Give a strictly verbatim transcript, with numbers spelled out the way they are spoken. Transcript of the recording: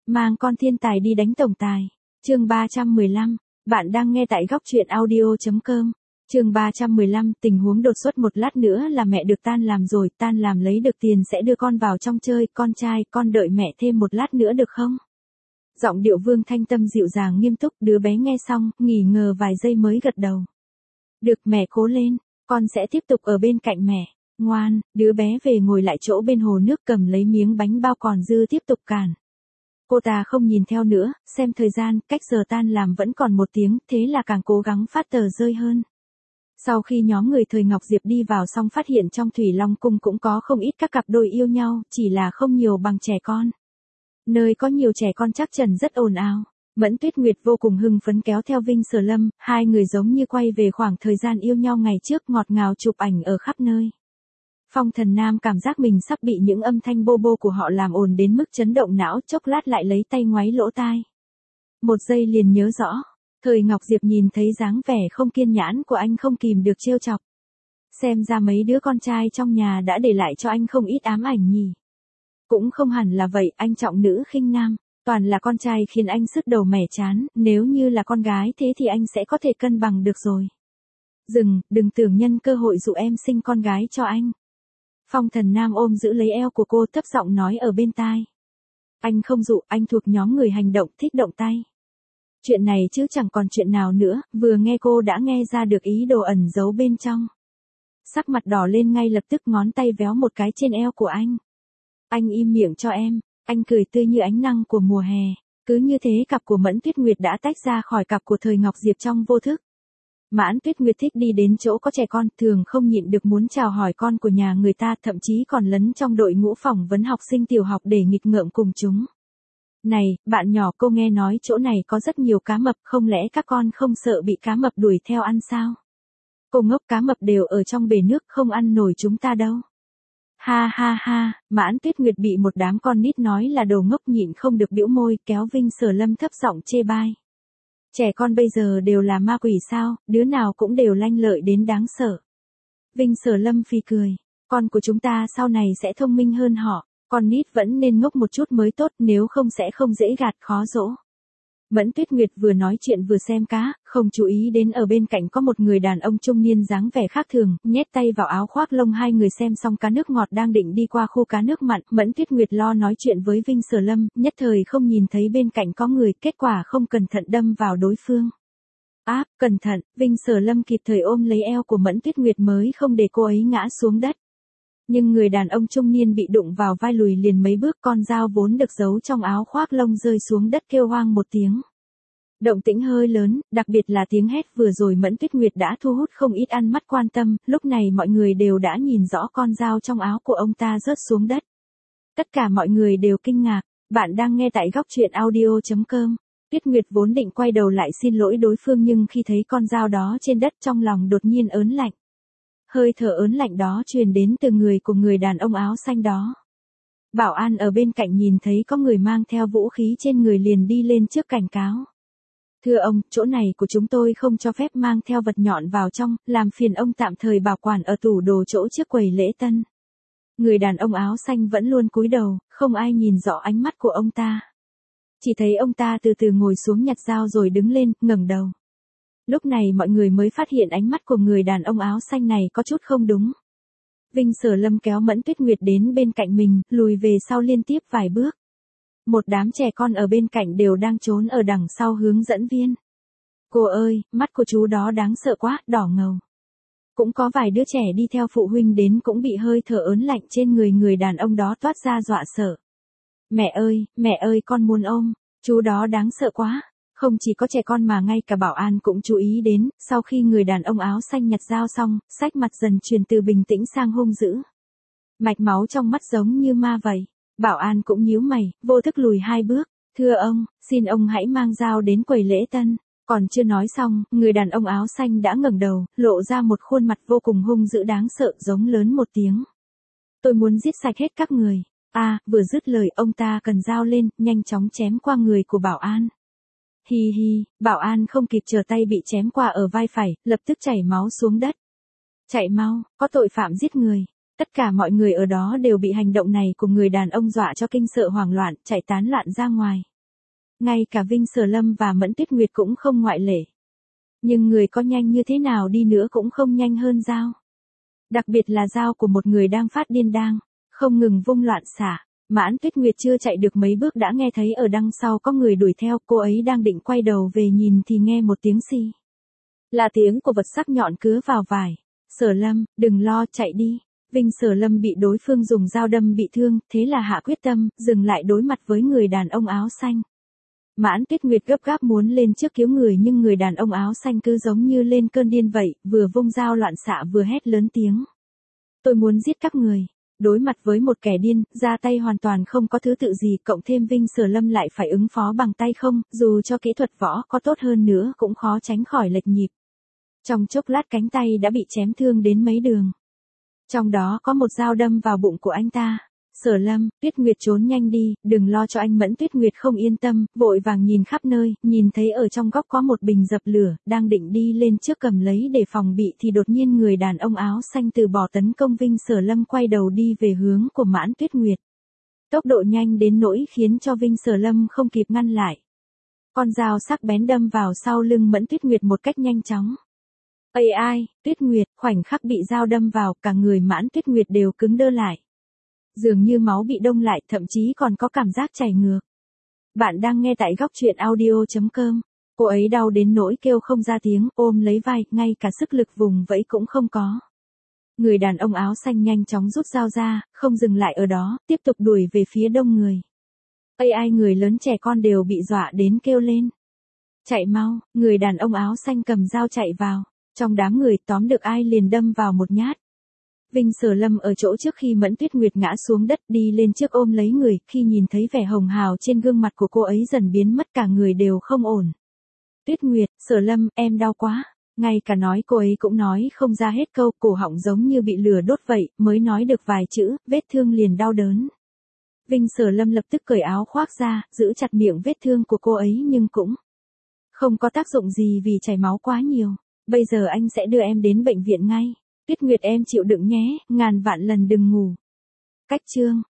Mang con thiên tài đi đánh tổng tài. Chương ba trăm mười lăm. Bạn đang nghe tại góc truyện audio chấm com. Chương ba trăm mười lăm, tình huống đột xuất một lát nữa là mẹ được tan làm rồi, tan làm lấy được tiền sẽ đưa con vào trong chơi, con trai, con đợi mẹ thêm một lát nữa được không? Giọng điệu Vương Thanh Tâm dịu dàng nghiêm túc, đứa bé nghe xong, nghỉ ngờ vài giây mới gật đầu. Được, mẹ cố lên, con sẽ tiếp tục ở bên cạnh mẹ. Ngoan, đứa bé về ngồi lại chỗ bên hồ nước cầm lấy miếng bánh bao còn dư tiếp tục càn. Cô ta không nhìn theo nữa, xem thời gian, cách giờ tan làm vẫn còn một tiếng, thế là càng cố gắng phát tờ rơi hơn. Sau khi nhóm người thời Ngọc Diệp đi vào xong phát hiện trong Thủy Long Cung cũng có không ít các cặp đôi yêu nhau, chỉ là không nhiều bằng trẻ con. Nơi có nhiều trẻ con chắc chắn rất ồn ào. Mẫn Tuyết Nguyệt vô cùng hưng phấn kéo theo Vinh Sở Lâm, hai người giống như quay về khoảng thời gian yêu nhau ngày trước ngọt ngào chụp ảnh ở khắp nơi. Phong Thần Nam cảm giác mình sắp bị những âm thanh bô bô của họ làm ồn đến mức chấn động não, chốc lát lại lấy tay ngoáy lỗ tai. Một giây liền nhớ rõ. Thời Ngọc Diệp nhìn thấy dáng vẻ không kiên nhẫn của anh không kìm được trêu chọc. Xem ra mấy đứa con trai trong nhà đã để lại cho anh không ít ám ảnh nhỉ. Cũng không hẳn là vậy, anh trọng nữ khinh nam, toàn là con trai khiến anh sứt đầu mẻ chán, nếu như là con gái thế thì anh sẽ có thể cân bằng được rồi. Dừng, đừng tưởng nhân cơ hội dụ em sinh con gái cho anh. Phong Thần Nam ôm giữ lấy eo của cô thấp giọng nói ở bên tai. Anh không dụ, anh thuộc nhóm người hành động thích động tay. Chuyện này chứ chẳng còn chuyện nào nữa, vừa nghe cô đã nghe ra được ý đồ ẩn giấu bên trong. Sắc mặt đỏ lên ngay lập tức ngón tay véo một cái trên eo của anh. Anh im miệng cho em, anh cười tươi như ánh nắng của mùa hè. Cứ như thế cặp của Mẫn Tuyết Nguyệt đã tách ra khỏi cặp của thời Ngọc Diệp trong vô thức. Mãn Tuyết Nguyệt thích đi đến chỗ có trẻ con, thường không nhịn được muốn chào hỏi con của nhà người ta, thậm chí còn lấn trong đội ngũ phỏng vấn học sinh tiểu học để nghịch ngợm cùng chúng. Này, bạn nhỏ, cô nghe nói chỗ này có rất nhiều cá mập, không lẽ các con không sợ bị cá mập đuổi theo ăn sao? Cô ngốc, cá mập đều ở trong bể nước, không ăn nổi chúng ta đâu. Ha ha ha, Mãn Tuyết Nguyệt bị một đám con nít nói là đồ ngốc nhịn không được bĩu môi, kéo Vinh Sở Lâm thấp giọng chê bai. Trẻ con bây giờ đều là ma quỷ sao, đứa nào cũng đều lanh lợi đến đáng sợ. Vinh Sở Lâm phì cười, con của chúng ta sau này sẽ thông minh hơn họ, con nít vẫn nên ngốc một chút mới tốt, nếu không sẽ không dễ gạt khó dỗ. Mẫn Tuyết Nguyệt vừa nói chuyện vừa xem cá, không chú ý đến ở bên cạnh có một người đàn ông trung niên dáng vẻ khác thường, nhét tay vào áo khoác lông. Hai người xem xong cá nước ngọt đang định đi qua khu cá nước mặn, Mẫn Tuyết Nguyệt lo nói chuyện với Vinh Sở Lâm, nhất thời không nhìn thấy bên cạnh có người, kết quả không cẩn thận đâm vào đối phương. Áp, cẩn thận, Vinh Sở Lâm kịp thời ôm lấy eo của Mẫn Tuyết Nguyệt mới không để cô ấy ngã xuống đất. Nhưng người đàn ông trung niên bị đụng vào vai lùi liền mấy bước, con dao vốn được giấu trong áo khoác lông rơi xuống đất kêu hoang một tiếng. Động tĩnh hơi lớn, đặc biệt là tiếng hét vừa rồi Mẫn Tuyết Nguyệt đã thu hút không ít ăn mắt quan tâm, lúc này mọi người đều đã nhìn rõ con dao trong áo của ông ta rớt xuống đất. Tất cả mọi người đều kinh ngạc, bạn đang nghe tại góc truyện audio chấm com. Tuyết Nguyệt vốn định quay đầu lại xin lỗi đối phương nhưng khi thấy con dao đó trên đất trong lòng đột nhiên ớn lạnh. Hơi thở ớn lạnh đó truyền đến từ người của người đàn ông áo xanh đó. Bảo an ở bên cạnh nhìn thấy có người mang theo vũ khí trên người liền đi lên trước cảnh cáo. Thưa ông, chỗ này của chúng tôi không cho phép mang theo vật nhọn vào trong, làm phiền ông tạm thời bảo quản ở tủ đồ chỗ trước quầy lễ tân. Người đàn ông áo xanh vẫn luôn cúi đầu, không ai nhìn rõ ánh mắt của ông ta. Chỉ thấy ông ta từ từ ngồi xuống nhặt dao rồi đứng lên, ngẩng đầu. Lúc này mọi người mới phát hiện ánh mắt của người đàn ông áo xanh này có chút không đúng. Vinh Sở Lâm kéo Mẫn Tuyết Nguyệt đến bên cạnh mình, lùi về sau liên tiếp vài bước. Một đám trẻ con ở bên cạnh đều đang trốn ở đằng sau hướng dẫn viên. Cô ơi, mắt của chú đó đáng sợ quá, đỏ ngầu. Cũng có vài đứa trẻ đi theo phụ huynh đến cũng bị hơi thở ớn lạnh trên người người đàn ông đó toát ra dọa sợ. Mẹ ơi, mẹ ơi con muốn ôm, chú đó đáng sợ quá. Không chỉ có trẻ con mà ngay cả bảo an cũng chú ý đến, sau khi người đàn ông áo xanh nhặt dao xong, sắc mặt dần chuyển từ bình tĩnh sang hung dữ. Mạch máu trong mắt giống như ma vậy. Bảo an cũng nhíu mày, vô thức lùi hai bước. Thưa ông, xin ông hãy mang dao đến quầy lễ tân. Còn chưa nói xong, người đàn ông áo xanh đã ngẩng đầu, lộ ra một khuôn mặt vô cùng hung dữ đáng sợ, giống lớn một tiếng. Tôi muốn giết sạch hết các người. À, vừa dứt lời ông ta cần dao lên, nhanh chóng chém qua người của bảo an. Hi hi, bảo an không kịp trở tay bị chém qua ở vai phải, lập tức chảy máu xuống đất. Chạy mau, có tội phạm giết người. Tất cả mọi người ở đó đều bị hành động này của người đàn ông dọa cho kinh sợ hoảng loạn, chạy tán loạn ra ngoài. Ngay cả Vinh Sở Lâm và Mẫn Tuyết Nguyệt cũng không ngoại lệ. Nhưng người có nhanh như thế nào đi nữa cũng không nhanh hơn dao. Đặc biệt là dao của một người đang phát điên đang, không ngừng vung loạn xạ. Mãn Tuyết Nguyệt chưa chạy được mấy bước đã nghe thấy ở đằng sau có người đuổi theo, cô ấy đang định quay đầu về nhìn thì nghe một tiếng xì. Là tiếng của vật sắc nhọn cứa vào vải. Sở Lâm, đừng lo, chạy đi. Vinh Sở Lâm bị đối phương dùng dao đâm bị thương, thế là hạ quyết tâm, dừng lại đối mặt với người đàn ông áo xanh. Mãn Tuyết Nguyệt gấp gáp muốn lên trước cứu người nhưng người đàn ông áo xanh cứ giống như lên cơn điên vậy, vừa vung dao loạn xạ vừa hét lớn tiếng. Tôi muốn giết các người. Đối mặt với một kẻ điên, ra tay hoàn toàn không có thứ tự gì, cộng thêm Vinh Sở Lâm lại phải ứng phó bằng tay không, dù cho kỹ thuật võ có tốt hơn nữa cũng khó tránh khỏi lệch nhịp. Trong chốc lát cánh tay đã bị chém thương đến mấy đường. Trong đó có một dao đâm vào bụng của anh ta. Sở Lâm, Tuyết Nguyệt trốn nhanh đi, đừng lo cho anh. Mẫn Tuyết Nguyệt không yên tâm, vội vàng nhìn khắp nơi, nhìn thấy ở trong góc có một bình dập lửa, đang định đi lên trước cầm lấy để phòng bị thì đột nhiên người đàn ông áo xanh từ bỏ tấn công Vinh Sở Lâm, quay đầu đi về hướng của Mãn Tuyết Nguyệt. Tốc độ nhanh đến nỗi khiến cho Vinh Sở Lâm không kịp ngăn lại. Con dao sắc bén đâm vào sau lưng Mẫn Tuyết Nguyệt một cách nhanh chóng. Ây ai, Tuyết Nguyệt, khoảnh khắc bị dao đâm vào, cả người Mãn Tuyết Nguyệt đều cứng đơ lại. Dường như máu bị đông lại, thậm chí còn có cảm giác chảy ngược. Bạn đang nghe tại góc truyện audio chấm com. Cô ấy đau đến nỗi kêu không ra tiếng, ôm lấy vai, ngay cả sức lực vùng vẫy cũng không có. Người đàn ông áo xanh nhanh chóng rút dao ra, không dừng lại ở đó, tiếp tục đuổi về phía đông người. Ây ai, người lớn trẻ con đều bị dọa đến kêu lên. Chạy mau, người đàn ông áo xanh cầm dao chạy vào. Trong đám người tóm được ai liền đâm vào một nhát. Vinh Sở Lâm ở chỗ trước khi Mẫn Tuyết Nguyệt ngã xuống đất, đi lên trước ôm lấy người, khi nhìn thấy vẻ hồng hào trên gương mặt của cô ấy dần biến mất, cả người đều không ổn. Tuyết Nguyệt, Sở Lâm, em đau quá. Ngay cả nói cô ấy cũng nói không ra hết câu, cổ họng giống như bị lửa đốt vậy, mới nói được vài chữ, vết thương liền đau đớn. Vinh Sở Lâm lập tức cởi áo khoác ra, giữ chặt miệng vết thương của cô ấy nhưng cũng không có tác dụng gì vì chảy máu quá nhiều. Bây giờ anh sẽ đưa em đến bệnh viện ngay. Tuyết Nguyệt em chịu đựng nhé, ngàn vạn lần đừng ngủ. Cách chương